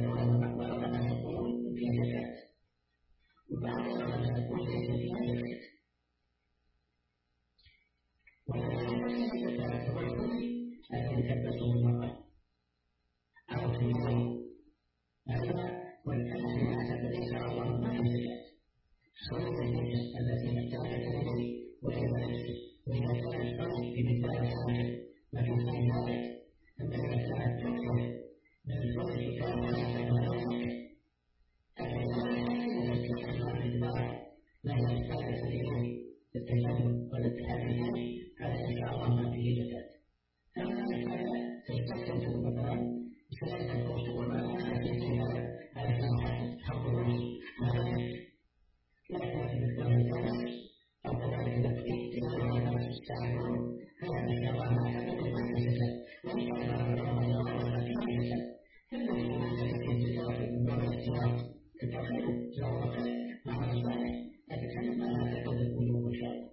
العلماء يقولون فيها زكاة، وبعض العلماء يقول ليس فيها زكاة. وكذلك فيها زكاة الرجل الذي تلبسه المرأة أو تلبسه والأمانات التي شرع الله ما في زكاة، سواء الجنس التي احتاجت إليه وإلى نفسه، وإذا كان الفرق بمثال حاجة ما في ذلك، أما إذا كانت تكره من الفرق كان لا زكاة. لا يحتاج إليه التجمل ولا التحريم، هذا إن شاء الله ما فيه زكاة. أما إذا كان تستخدم مثلا بسبب الفرص والمناعة فيها هذا كان حقه لكن بالدرجة أو كذلك الإجتماع والناس يستعملون هذا إن شاء الله ما يحتاج إلى زكاة، وإن كان رمضان فيه زكاة. الذي يوجد في الزكاة من باب الاحتياط التخيل جوابه مع الصالح أتكلم على هذا القلوب إن شاء الله.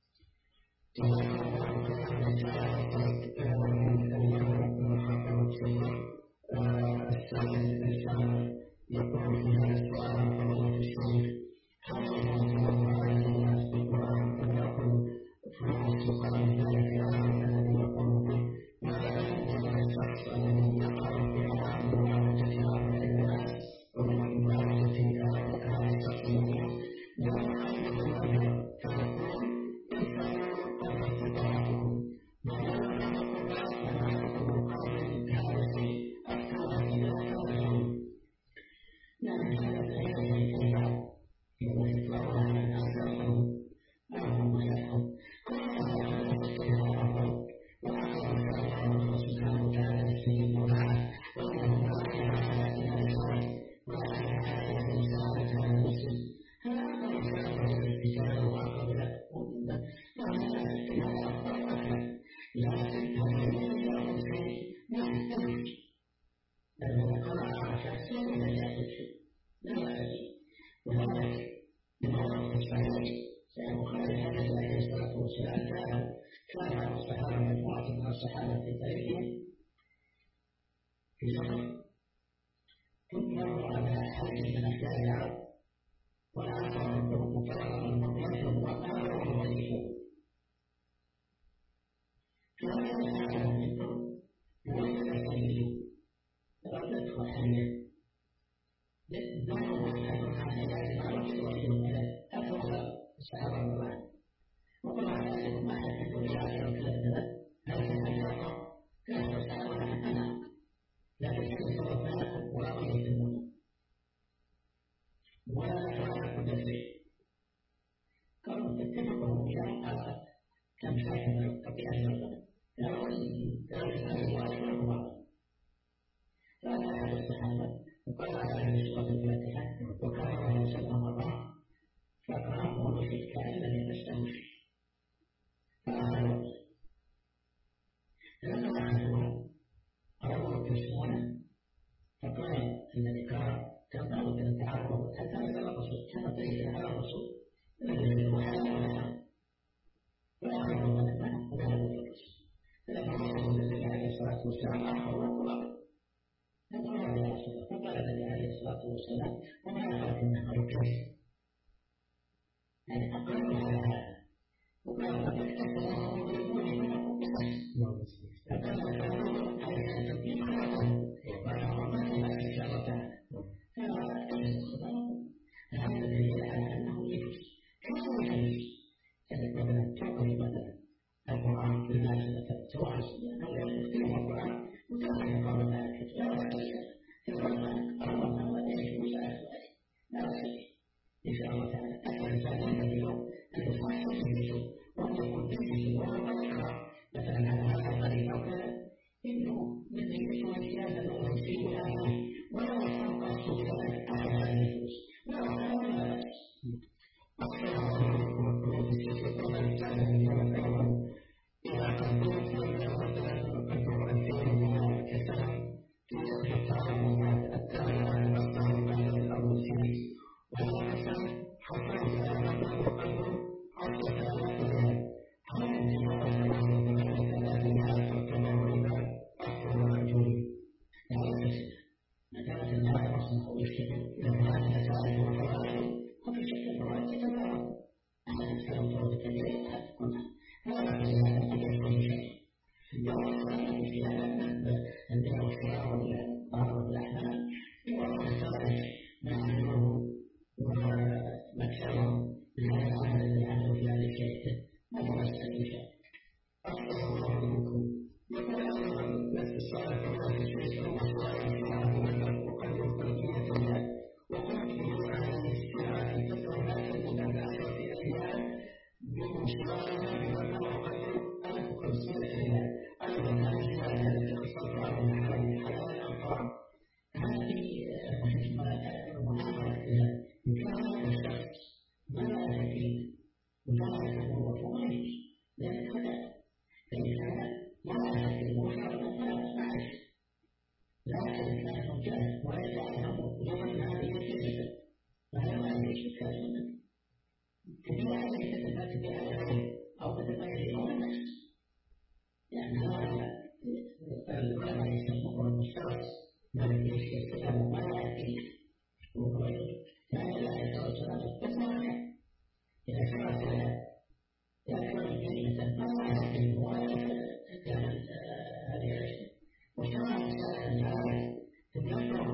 يقول في هذا السؤال فضيلة الشيخ كيف الناس بالقرآن فليقل فلوس وقال ذلك الذي يقول به ماذا يجب الشخص الذي يقرأ القرآن بمعرفة هؤلاء الناس ومن معرفة هذا الشخص المؤمن لا يعرف هذا فيقول إنسان قد استطاعته ما يعرف القرآن فنعرفه قائل بهذا الشيء أكثر من ذلك. نعم هذا الشيء الكبار يطلق على الناس يحفظ معهم ويحفظ كل هذا يحفظ وأعلم الله سبحانه وتعالى السيد ومعه وأنه قائل على الإنسان وعلى هذا الإنسان على المسلم هذا الإنسان الرجال وقبل ومن فهذا الكلام أفضل لكن هذا يجعل الشيء لا يحتمل لأنه قرأ على شخص لا يأخذ شيء لا يأخذ وذلك بمعنى الصحيح سيبخل هذا عليه الصلاة والسلام كان الصحابة مجموعة من الصحابة في طريقهم في سفر ثم مروا على حاجة من أحياء العرب وآخر منهم مفرغ المطلق وقالوا وظيفه كان يتعلم منهم ويجب الحديث ردته حية دعوا أحد عن حياة العرب وإلهم إليه أفضل الصحابة الله وطبعا أسلم ما حدث لعشر كلمة لكن الحقيقة كان الصحابة عن أنا لكن كان ربنا ولا يهتمون ولا يفعل كل شيء قالوا تتفقوا إلى آخر كم شاهد قبل أن كانوا يواجهون بعض فأتى أحد الصحابة وقال عليه سورة الفاتحة وكان عليه وسلم الله فقرأه بشيء كأن لم يستوفي فأخذوا فلما أخذوها أرادوا يكتشفونه فقال الذي قرأ تنبغي أن نتعرض حتى نزل الرسول كان طريقا على الرسول الذي وحده ولها فأخذوا من الماء وذهبوا إلى الرسول فلما وصلوا للنبي عليه الصلاة والسلام أخذوا القرآن فقال يا رسول الله فقال النبي عليه الصلاة والسلام وما أخذت النهر كيف يعني أقروا على هذا وقال لقد أكثر ويقول منكم بصح فقال كانوا على أن تبين خلاصه وقال وما كان إشارة هذا دليل على أنه يجوز كيف يجوز يعني مثلا تعطي مثلا القرآن بالناس مثلا سواء أو يختلف القرآن وتعطي قبل ذلك لا يختلف يتواصل أو يشتغل لمهارات تعرف وفوائد وفي شكل فوائد تتفاوت أحد لو فرضت إليه تكون هذا في كل شيء يوم في هذا البيع والشراء والقرار والأحلام والنتائج نعمله ومكسبه لا يعمل الذي عمله في هذا الشيء هذا ليس أي شيء يقول أيضا نفس الصالح وهذا الشيء وقد يقول في الله وقلت في هذه الساعة تكون هذا الناس في الأيام بمشاركة بما وقد أنا أقصد إليها أيضا هذه التي تصدر من حلال الأنفار هذه المحاولة كان الشخص ما لا يكفي ولا هو فوائد لأن هذا لا يكفي المحاولة فلا معرفة لكن كان مجال ويجعله يوم هذه الكذبة فهذا ليس كاذبا كبيرة التي بها أو تتغير أو النفس لأن هذا العلماء يسمونه المشترك من يستطيع ما يأتي وهو لا يتوصل بالتفاعل إذا كانت يكون كلمة ما يأتي كانت هذه الأشياء وكما الإنسان تتذكر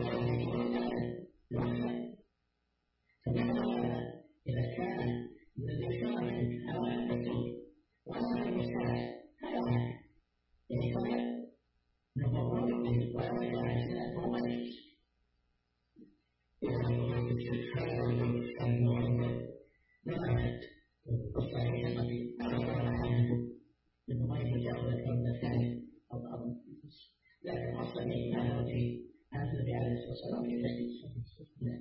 بهذه فمثلا إذا كان من الإنسان على التسليم وأنا المستعد هذا يحتمل نمر به ولا يعرفنا مميز إذا كنت تتحرر المعلم نعد والصحيح الذي أخبر عنه من مميز جاء الثاني أو بعض الناس لكن الصحيح ما هو في عن النبي عليه الصلاة والسلام في تحديث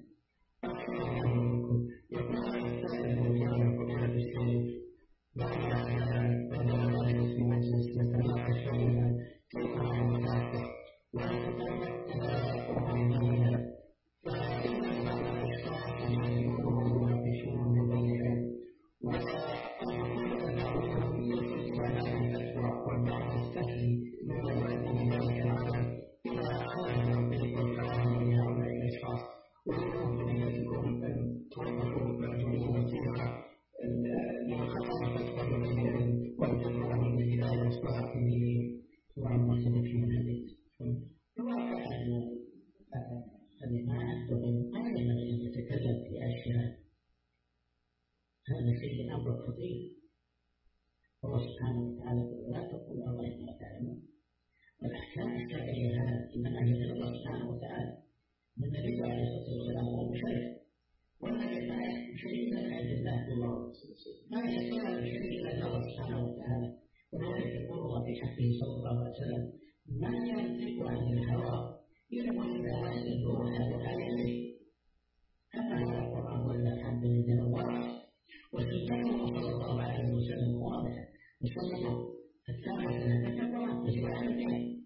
يقول السائل الجامع قبل بالسيف بعد أن بدأ في مجلس مثل الشيء تقع المنافق وتتمت أمامية فإن الله يشرح يقولون في شؤون بينهم وأقول أنه يجب أن يتبع والبعض يستحي من الذي ذلك العمل إلى أن بالإقرار من هؤلاء الأشخاص ويقول بنيتكم أن توقفوا مأجورين فيها لخطأ تكبر بهم وأنتم من الهداية الصالحين وعما في البيت الواقع أن الإيمان دائما يتكلم في أشياء هذا فيه أمر خطير الله سبحانه وتعالى لا تقول الله ما تعلمون والأحكام الشرعية هذا إنما هي من الله سبحانه وتعالى من النبي عليه الصلاة والسلام هو مشرع والذي لا يحكم شيء إلا عند الله الله ما يستطيع شيء إلا الله سبحانه وتعالى ولذلك يقول الله في حقه صلى الله عليه وسلم ما ينطق عن الهوى إلا وإذا وجد روحه عليه أما هذا القرآن ولا الحمد لله الله وسنته صلى الله عليه وسلم واضحة وسنته الثابتة لنا القرآن بسؤال الجهل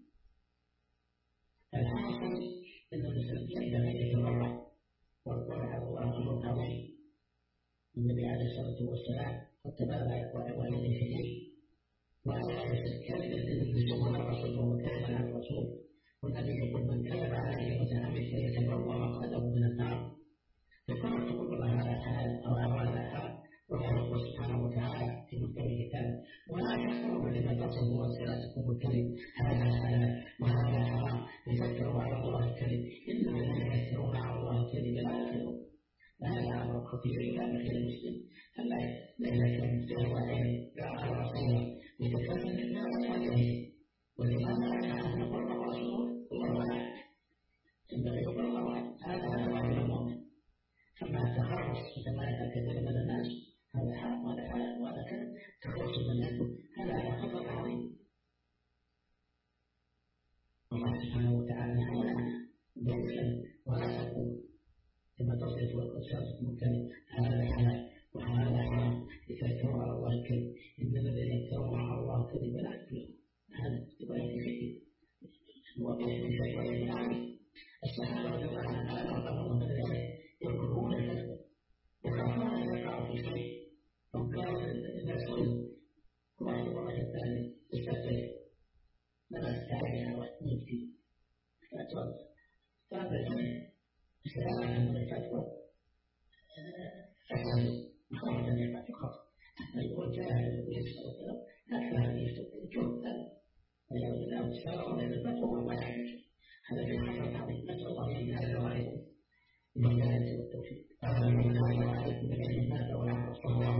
الحاصل أن المسلم يبدأ أن يتبرع والقرآن هو أمر عظيم النبي عليه الصلاة والسلام قد تبرع والديه في الدين وهذا الكلمة الذي يسمونها الرسول وهو كلمة عن الرسول والنبي يقول من كذب عليه متعمد فليتبوأ مقعده من النار فكما تقول الله على حال أو على حال والله سبحانه وتعالى في محكم الكتاب ولا يحكم لما تصل وسيلتكم الكذب هذا حلال وهذا حرام لتذكروا على الله الكذب إن الذين يفترون على الله الكذب لا يفلحون فهذا أمر خطير إلى داخل المسلم فلا يكون في الوعي على رسوله يتكلم بالناس عليه ولماذا لا نقول الرسول الله أعلم ينبغي يقول الله أعلم هذا هو المؤمن أما التخرص كما يتكلم من الناس هذا حرام وهذا حلال وهذا كذب تخرص من الناس هذا خطر عظيم الله سبحانه وتعالى نهانا بالكذب ولا تقول كما تصف وتصف الكذب هذا حلال وهذا حرام لتذكروا على الله الكذب إن الذين يفترون على الله الكذب لا يفلحون هذا يبين شيء وبين شيء وبين عمل الصحابة رضي الله عنهم أمرهم من ذلك يكرهون الكذب يخافون أن يقعوا في شيء وكان الرسول واحد ورا الثاني يستفسر ماذا استعين واحد يبكي فتوضأ فهذا الهداية والتوفيق. آمين. وعليكم بالعلم والعمل الصالح.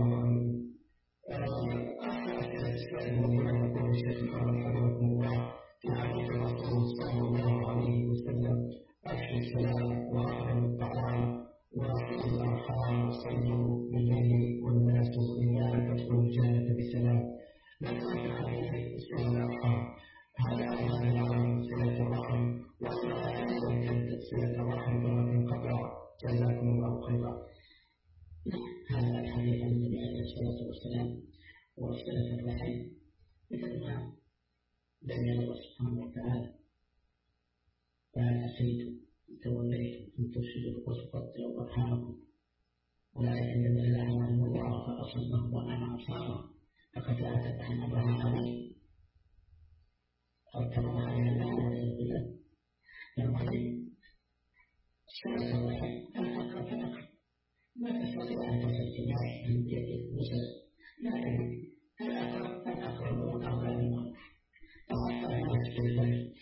صلى الله عليه وسلم أفشوا السلام وأطعموا الطعام وأصلحوا الأرحام وصلوا بالليل والناس نيام تدخلوا الجنة بسلام. لا تنفع عليه صلة الأرحام. هذا أمر العام صلة الرحم وأنها أيضا تبدأ صلة الرحم مرة قبلها. جزاكم الله خيرا. هذا الحديث عن النبي عليه الصلاة والسلام وصلة الرحم مثل ما بين الله سبحانه وتعالى فهل عسيتم إن توليتم أن تفسدوا وتقطعوا أرحامكم أولئك الذين لعنهم الله فأصمهم وأعمى أبصارهم فقد آتت عن أمرها عليه قد ترى على الله والعياذ بالله. فالمهم صلة الرحم الأقرب فالأقرب ما تستطيع أن تصل إلى من يد المسلم، لكن الأقرب فالأقرب أولى بالمعروف. فحتى الناس بالبيت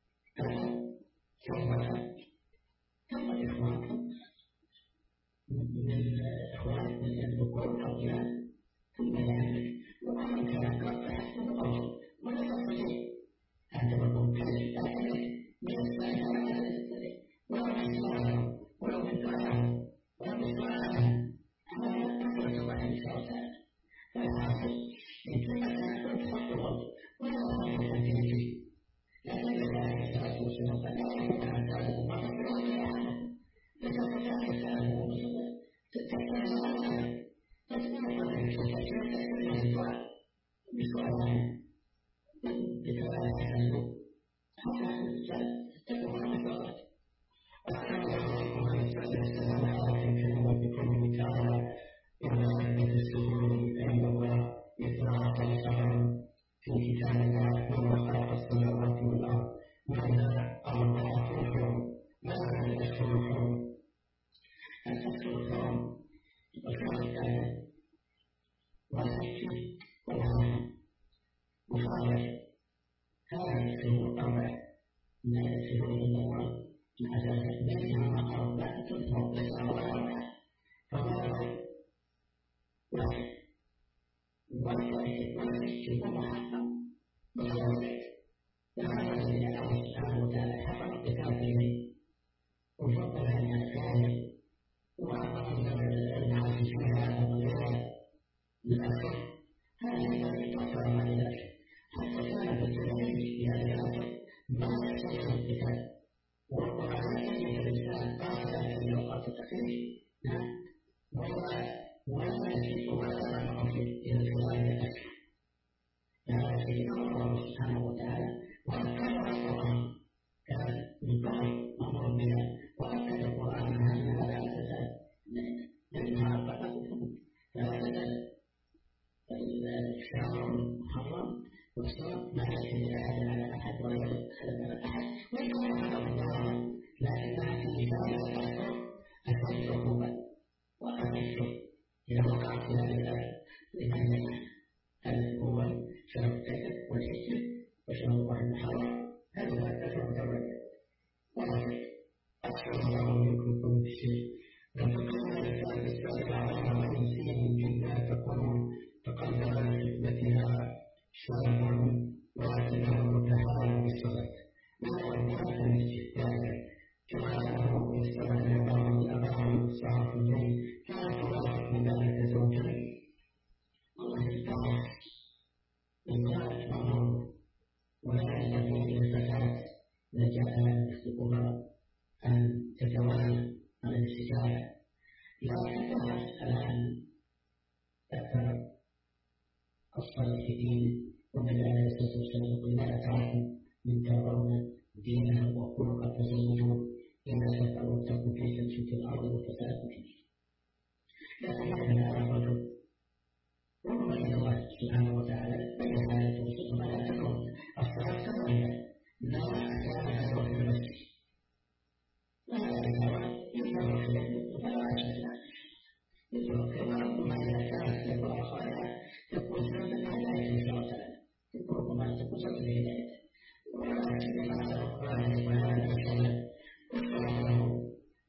ثم الإخوان من الإخوان من الذكور والأولاد ثم ذلك ومن كان قد تحسن الأرض ولا تستطيع أن تكون كذلك من السائل على السرير ولو إسلام ولو إسلام ولو إسلام على أسرة الله تعالى. فالحاصل يمكنك أن تخطط ولا تخطط فيه. لكن الله تعالى وسلم فلا يمكن أن تعلم الله تعالى فتستطيع أن تعلم الله تتكلم تتكلم بسؤال بكلام حسن حتى تكون مثلا السلام عليكم وبكم تعالى إن تسلموا أيها الله إطلاق السلام في كتاب الله وهو خلق السماوات والأرض وأنا الله يخلقهم ما يخلقهم أن تخلقهم وكان وحكي وحكي وحكي هذا يسلم الأمر ما يسلم الله مع ذلك بينما أربعة فوق وأربعة فهو واحد وهذا الذي الله سبحانه وتعالى حفظ بكافيه وفضل على الكامل وأعطى العزيز هذا وغيره للأسف هذه الفترة مع ذلك حتى كان بالتدريج في هذا العصر ما يستطيع القتال وربما يجد الإنسان قاتل في أوقات التقليد ولا يجد ولا معروف إلى الجواب الأكثر. هذا سيدنا الله سبحانه وتعالى وأكد القرآن كان من قبل أمر بها وأكد القرآن هذا أساسا لأنها أربعة فهذا الشهر محرم والصوم لا يحل أحد على أحد ولا يحل على أحد ويكون هذا الله لكنها في ذلك الأشهر أشد عقوبة وأشد إذا وقعت في هذه الآية لأن هذا هو شهر الكذب والحجة وشهر الله المحرم هذا هو الأشهر الدولية ولكن أشهر الله منكم كل شيء وتقوم الإنسان بالسؤال على وإنسين جدا تقول تقدم لخدمتها شاب ولكنه متحول بالصلاة وهو الناس الاستهلاك كما أنه يستمر بعض الأبعاد ساعة في الليل كانت تلاحظ من ذلك زوجين الله يستعرض إنسان معروف ولا يستطيع الفتاة نجاة يخطبها أن تتوالى على الاستجابة لكنها الآن أكثر الصالحين والنبي عليه الصلاة والسلام يقول لا أتعلم من ترون دينه وخلقه فزوجوه إذا تفعلوا تكن فتنة في الأرض وفساد كبير. لكن هذا الرجل ربما إلى الله سبحانه وتعالى بين هذا الوصف ولا تكون الصلاة كذلك لا كان هو في المسجد وهذا يظهر فلا أشهد يظهر كما ربما إذا كانت له أخاها تكون سببا لهداية الله تعالى ربما تكون سببا لهدايته ولكن هذا القرآن وهذا الكلام وصفه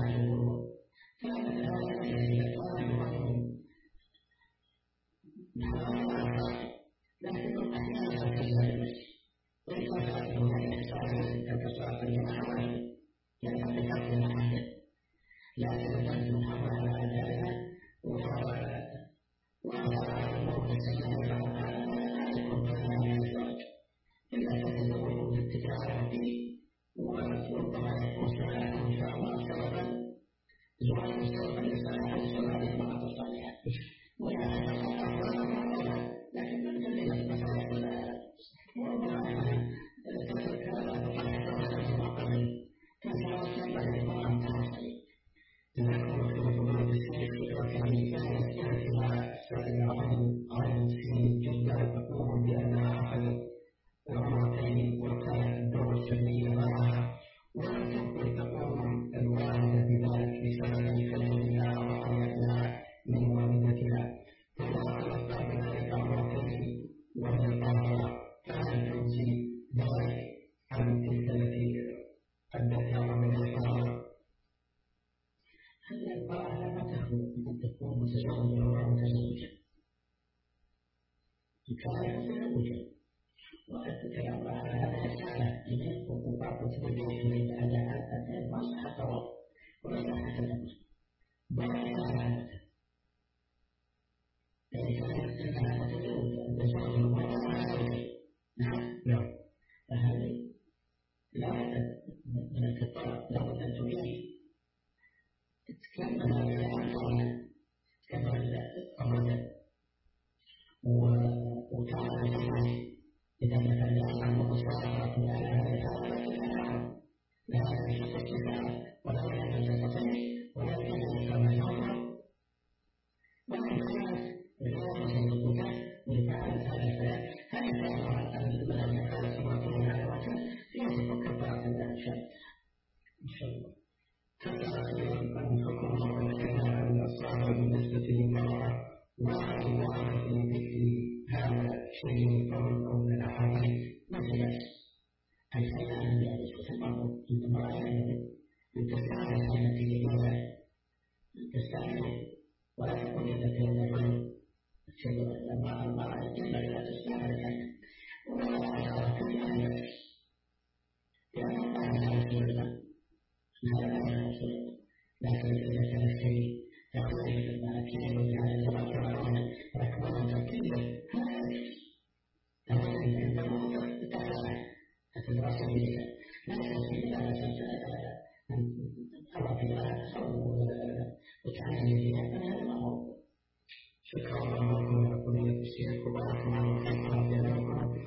شكرا الله لكم ولكم الشيخ وبارك